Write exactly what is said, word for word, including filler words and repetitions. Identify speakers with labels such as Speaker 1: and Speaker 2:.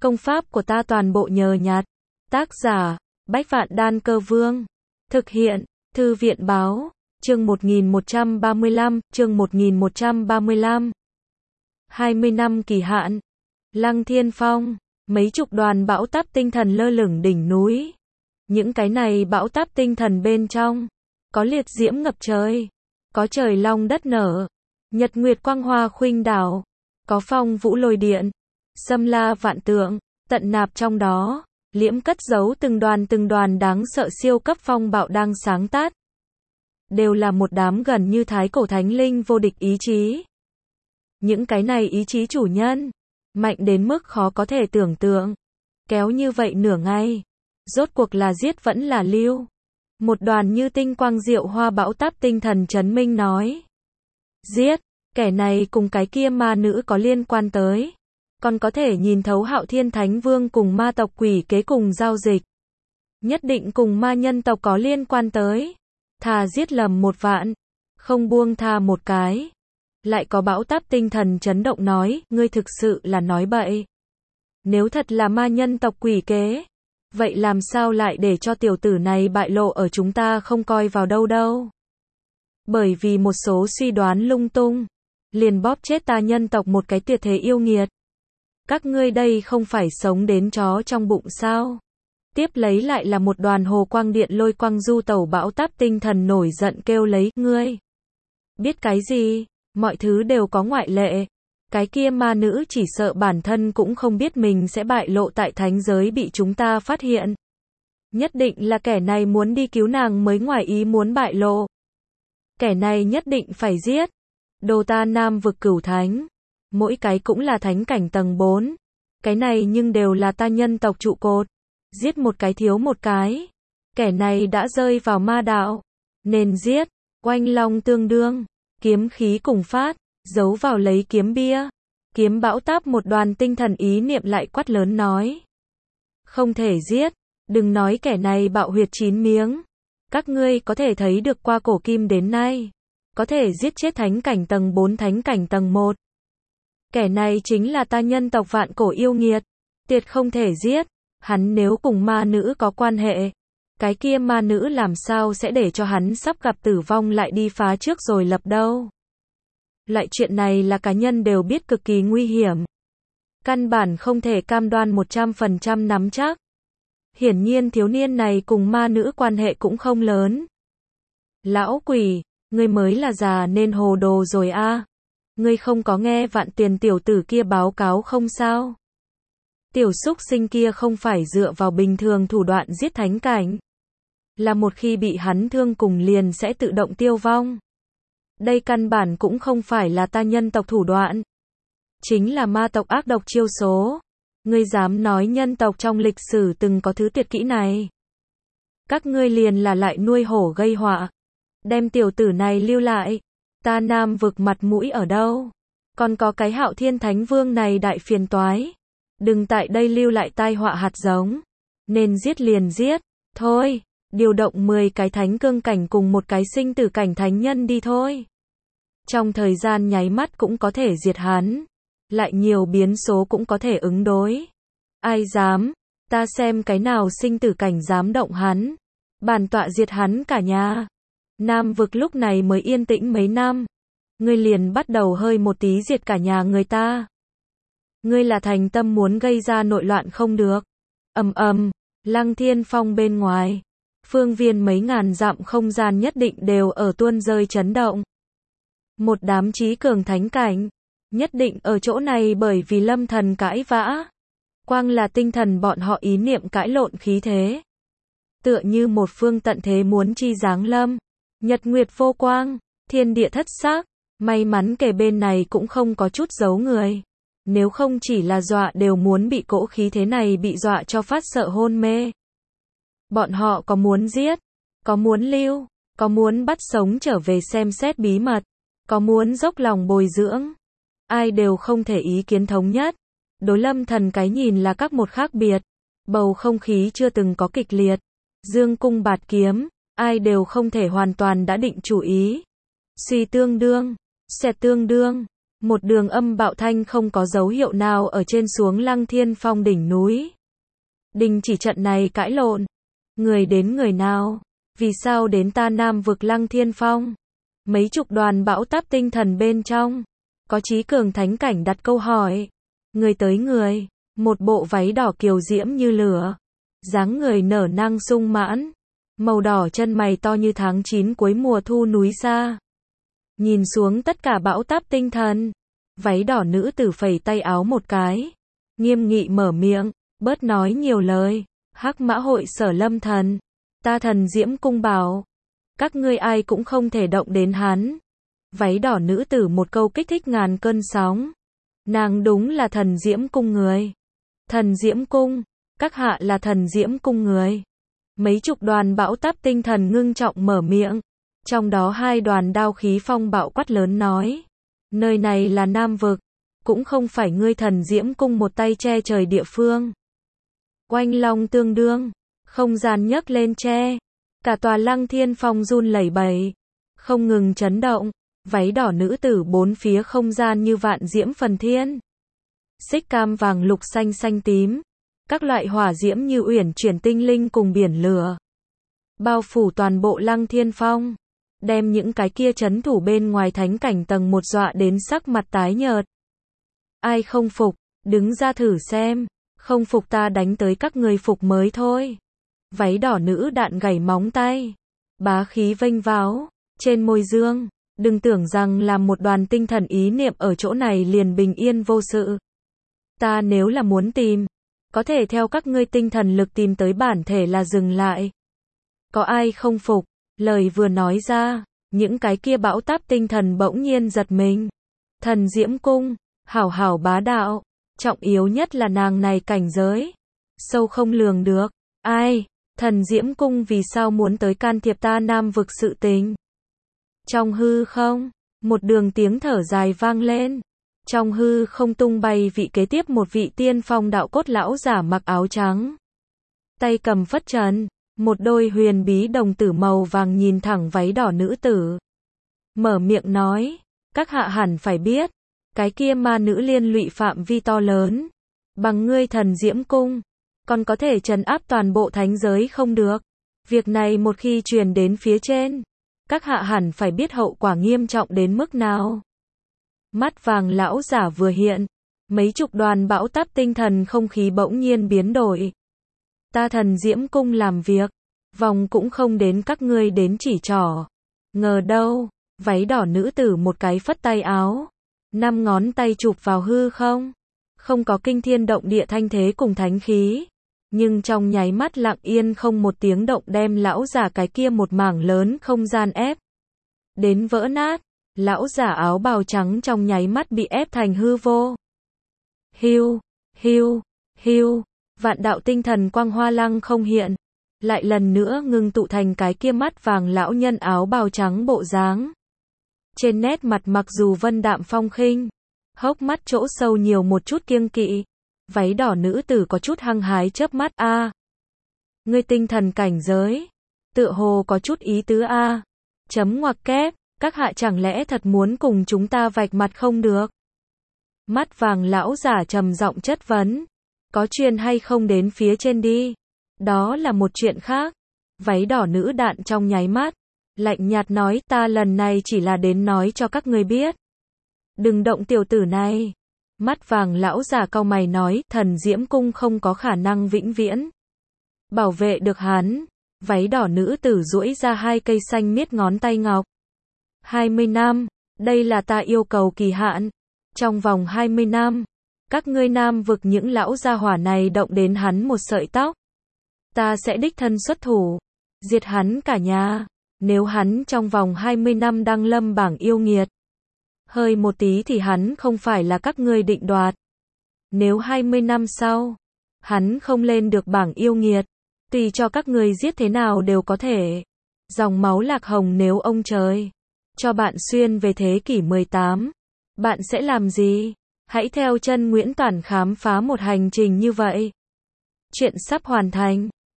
Speaker 1: Công pháp của ta toàn bộ nhờ nhặt. Tác giả, Bách Vạn Đan Cơ Vương. Thực hiện, Thư viện Báo. Chương một nghìn một trăm ba mươi lăm, chương một nghìn một trăm ba mươi lăm. hai mươi năm kỳ hạn. Lăng Thiên Phong, mấy chục đoàn bão táp tinh thần lơ lửng đỉnh núi. Những cái này bão táp tinh thần bên trong, có liệt diễm ngập trời, có trời long đất nở, nhật nguyệt quang hoa khuynh đảo, có phong vũ lôi điện, xâm la vạn tượng, tận nạp trong đó, liễm cất giấu từng đoàn từng đoàn đáng sợ siêu cấp phong bạo đang sáng tát. Đều là một đám gần như thái cổ thánh linh vô địch ý chí. Những cái này ý chí chủ nhân, mạnh đến mức khó có thể tưởng tượng. Kéo như vậy nửa ngày, rốt cuộc là giết vẫn là lưu. Một đoàn như tinh quang diệu hoa bão táp tinh thần chấn minh nói. Giết, kẻ này cùng cái kia ma nữ có liên quan tới. Còn có thể nhìn thấu Hạo Thiên Thánh Vương cùng ma tộc quỷ kế cùng giao dịch. Nhất định cùng ma nhân tộc có liên quan tới. Thà giết lầm một vạn, không buông tha một cái. Lại có bão táp tinh thần chấn động nói, ngươi thực sự là nói bậy. Nếu thật là ma nhân tộc quỷ kế, vậy làm sao lại để cho tiểu tử này bại lộ ở chúng ta không coi vào đâu đâu. Bởi vì một số suy đoán lung tung, liền bóp chết ta nhân tộc một cái tuyệt thế yêu nghiệt. Các ngươi đây không phải sống đến chó trong bụng sao? Tiếp lấy lại là một đoàn hồ quang điện lôi quang du tẩu bão táp tinh thần nổi giận kêu lấy, ngươi biết cái gì? Mọi thứ đều có ngoại lệ. Cái kia ma nữ chỉ sợ bản thân cũng không biết mình sẽ bại lộ tại thánh giới bị chúng ta phát hiện. Nhất định là kẻ này muốn đi cứu nàng mới ngoài ý muốn bại lộ. Kẻ này nhất định phải giết. Đồ ta Nam vực cửu thánh. Mỗi cái cũng là thánh cảnh tầng bốn. Cái này nhưng đều là ta nhân tộc trụ cột. Giết một cái thiếu một cái. Kẻ này đã rơi vào ma đạo. Nên giết. Oanh long tương đương. Kiếm khí cùng phát. Giấu vào lấy kiếm bia. Kiếm bão táp một đoàn tinh thần ý niệm lại quát lớn nói. Không thể giết. Đừng nói kẻ này bạo huyệt chín miếng. Các ngươi có thể thấy được qua cổ kim đến nay. Có thể giết chết thánh cảnh tầng bốn thánh cảnh tầng một. Kẻ này chính là ta nhân tộc vạn cổ yêu nghiệt. Tuyệt không thể giết. Hắn nếu cùng ma nữ có quan hệ. Cái kia ma nữ làm sao sẽ để cho hắn sắp gặp tử vong lại đi phá trước rồi lập đâu. Loại chuyện này là cá nhân đều biết cực kỳ nguy hiểm. Căn bản không thể cam đoan một trăm phần trăm nắm chắc. Hiển nhiên thiếu niên này cùng ma nữ quan hệ cũng không lớn. Lão quỷ, ngươi mới là già nên hồ đồ rồi a. À. Ngươi không có nghe Vạn Tiền tiểu tử kia báo cáo không sao? Tiểu súc sinh kia không phải dựa vào bình thường thủ đoạn giết thánh cảnh. Là một khi bị hắn thương cùng liền sẽ tự động tiêu vong. Đây căn bản cũng không phải là ta nhân tộc thủ đoạn. Chính là ma tộc ác độc chiêu số. Ngươi dám nói nhân tộc trong lịch sử từng có thứ tuyệt kỹ này. Các ngươi liền là lại nuôi hổ gây họa. Đem tiểu tử này lưu lại. Ta Nam vực mặt mũi ở đâu? Còn có cái Hạo Thiên Thánh Vương này đại phiền toái. Đừng tại đây lưu lại tai họa hạt giống. Nên giết liền giết. Thôi, điều động mười cái thánh cương cảnh cùng một cái sinh tử cảnh thánh nhân đi thôi. Trong thời gian nháy mắt cũng có thể diệt hắn. Lại nhiều biến số cũng có thể ứng đối. Ai dám? Ta xem cái nào sinh tử cảnh dám động hắn. Bản tọa diệt hắn cả nhà. Nam vực lúc này mới yên tĩnh mấy năm. Ngươi liền bắt đầu hơi một tí diệt cả nhà người ta. Ngươi là thành tâm muốn gây ra nội loạn không được. Ầm ầm, Lăng Thiên Phong bên ngoài. Phương viên mấy ngàn dặm không gian nhất định đều ở tuôn rơi chấn động. Một đám chí cường thánh cảnh. Nhất định ở chỗ này bởi vì lâm thần cãi vã. Quang là tinh thần bọn họ ý niệm cãi lộn khí thế. Tựa như một phương tận thế muốn chi giáng lâm. Nhật nguyệt vô quang, thiên địa thất xác. May mắn kề bên này cũng không có chút giấu người. Nếu không chỉ là dọa đều muốn bị cỗ khí thế này bị dọa cho phát sợ hôn mê. Bọn họ có muốn giết, có muốn lưu, có muốn bắt sống trở về xem xét bí mật, có muốn dốc lòng bồi dưỡng. Ai đều không thể ý kiến thống nhất. Đối lâm thần cái nhìn là các một khác biệt. Bầu không khí chưa từng có kịch liệt. Dương cung bạt kiếm, ai đều không thể hoàn toàn đã định chủ ý. Suy tương đương, sẽ tương đương. Một đường âm bạo thanh không có dấu hiệu nào ở trên xuống Lăng Thiên Phong đỉnh núi. Đình chỉ trận này cãi lộn. Người đến người nào? Vì sao đến ta Nam vực Lăng Thiên Phong? Mấy chục đoàn bão táp tinh thần bên trong. Có Chí Cường thánh cảnh đặt câu hỏi. Người tới người. Một bộ váy đỏ kiều diễm như lửa. Dáng người nở nang sung mãn. Màu đỏ chân mày to như tháng chín cuối mùa thu núi xa. Nhìn xuống tất cả bão táp tinh thần. Váy đỏ nữ tử phẩy tay áo một cái. Nghiêm nghị mở miệng. Bớt nói nhiều lời. Hắc Mã hội Sở Lâm thần. Ta Thần Diễm cung bảo. Các ngươi ai cũng không thể động đến hắn. Váy đỏ nữ tử một câu kích thích ngàn cơn sóng. Nàng đúng là Thần Diễm cung người. Thần Diễm cung. Các hạ là Thần Diễm cung người. Mấy chục đoàn bão táp tinh thần ngưng trọng mở miệng. Trong đó hai đoàn đao khí phong bạo quát lớn nói. Nơi này là Nam vực. Cũng không phải ngươi Thần Diễm cung một tay che trời địa phương. Oanh long tương đương. Không gian nhấc lên che. Cả tòa Lăng Thiên Phong run lẩy bẩy. Không ngừng chấn động. Váy đỏ nữ tử bốn phía không gian như vạn diễm phần thiên. Xích cam vàng lục xanh xanh tím. Các loại hỏa diễm như uyển chuyển tinh linh cùng biển lửa. Bao phủ toàn bộ Lăng Thiên Phong. Đem những cái kia chấn thủ bên ngoài thánh cảnh tầng một dọa đến sắc mặt tái nhợt. Ai không phục, đứng ra thử xem. Không phục ta đánh tới các người phục mới thôi. Váy đỏ nữ đạn gảy móng tay. Bá khí vênh váo. Trên môi dương. Đừng tưởng rằng làm một đoàn tinh thần ý niệm ở chỗ này liền bình yên vô sự. Ta nếu là muốn tìm. Có thể theo các ngươi tinh thần lực tìm tới bản thể là dừng lại. Có ai không phục? Lời vừa nói ra. Những cái kia bão táp tinh thần bỗng nhiên giật mình. Thần Diễm cung. Hảo hảo bá đạo. Trọng yếu nhất là nàng này cảnh giới. Sâu không lường được. Ai? Thần Diễm cung vì sao muốn tới can thiệp ta Nam vực sự tình? Trong hư không, một đường tiếng thở dài vang lên. Trong hư không tung bay vị kế tiếp một vị tiên phong đạo cốt lão giả mặc áo trắng. Tay cầm phất trần, một đôi huyền bí đồng tử màu vàng nhìn thẳng váy đỏ nữ tử. Mở miệng nói, các hạ hẳn phải biết, cái kia ma nữ liên lụy phạm vi to lớn. Bằng ngươi Thần Diễm cung, còn có thể trấn áp toàn bộ thánh giới không được. Việc này một khi truyền đến phía trên, các hạ hẳn phải biết hậu quả nghiêm trọng đến mức nào. Mắt vàng lão giả vừa hiện, mấy chục đoàn bão táp tinh thần không khí bỗng nhiên biến đổi. Ta Thần Diễm cung làm việc, vòng cũng không đến các ngươi đến chỉ trỏ. Ngờ đâu, váy đỏ nữ tử một cái phất tay áo, năm ngón tay chụp vào hư không. Không có kinh thiên động địa thanh thế cùng thánh khí. Nhưng trong nháy mắt lặng yên không một tiếng động đem lão giả cái kia một mảng lớn không gian ép đến vỡ nát. Lão giả áo bào trắng trong nháy mắt bị ép thành hư vô. Hiu, hiu, hiu, vạn đạo tinh thần quang hoa lăng không hiện. Lại lần nữa ngưng tụ thành cái kia mắt vàng lão nhân áo bào trắng bộ dáng. Trên nét mặt mặc dù vân đạm phong khinh, hốc mắt chỗ sâu nhiều một chút kiêng kỵ. Váy đỏ nữ tử có chút hăng hái chớp mắt a. À, ngươi tinh thần cảnh giới, tựa hồ có chút ý tứ a. À. Chấm ngoặc kép, các hạ chẳng lẽ thật muốn cùng chúng ta vạch mặt không được? Mắt vàng lão giả trầm giọng chất vấn, có truyền hay không đến phía trên đi. Đó là một chuyện khác. Váy đỏ nữ đạn trong nháy mắt, lạnh nhạt nói ta lần này chỉ là đến nói cho các ngươi biết. Đừng động tiểu tử này. Mắt vàng lão giả cau mày nói, Thần Diễm cung không có khả năng vĩnh viễn bảo vệ được hắn. Váy đỏ nữ tử duỗi ra hai cây xanh miết ngón tay ngọc. hai mươi năm, đây là ta yêu cầu kỳ hạn. Trong vòng hai mươi năm, các ngươi Nam vực những lão gia hỏa này động đến hắn một sợi tóc, ta sẽ đích thân xuất thủ, diệt hắn cả nhà. Nếu hắn trong vòng hai mươi năm đăng lâm bảng yêu nghiệt, hơi một tí thì hắn không phải là các ngươi định đoạt. Nếu hai mươi năm sau, hắn không lên được bảng yêu nghiệt, tùy cho các ngươi giết thế nào đều có thể. Dòng máu lạc hồng nếu ông trời cho bạn xuyên về thế kỷ mười tám, bạn sẽ làm gì? Hãy theo chân Nguyễn Toản khám phá một hành trình như vậy. Chuyện sắp hoàn thành.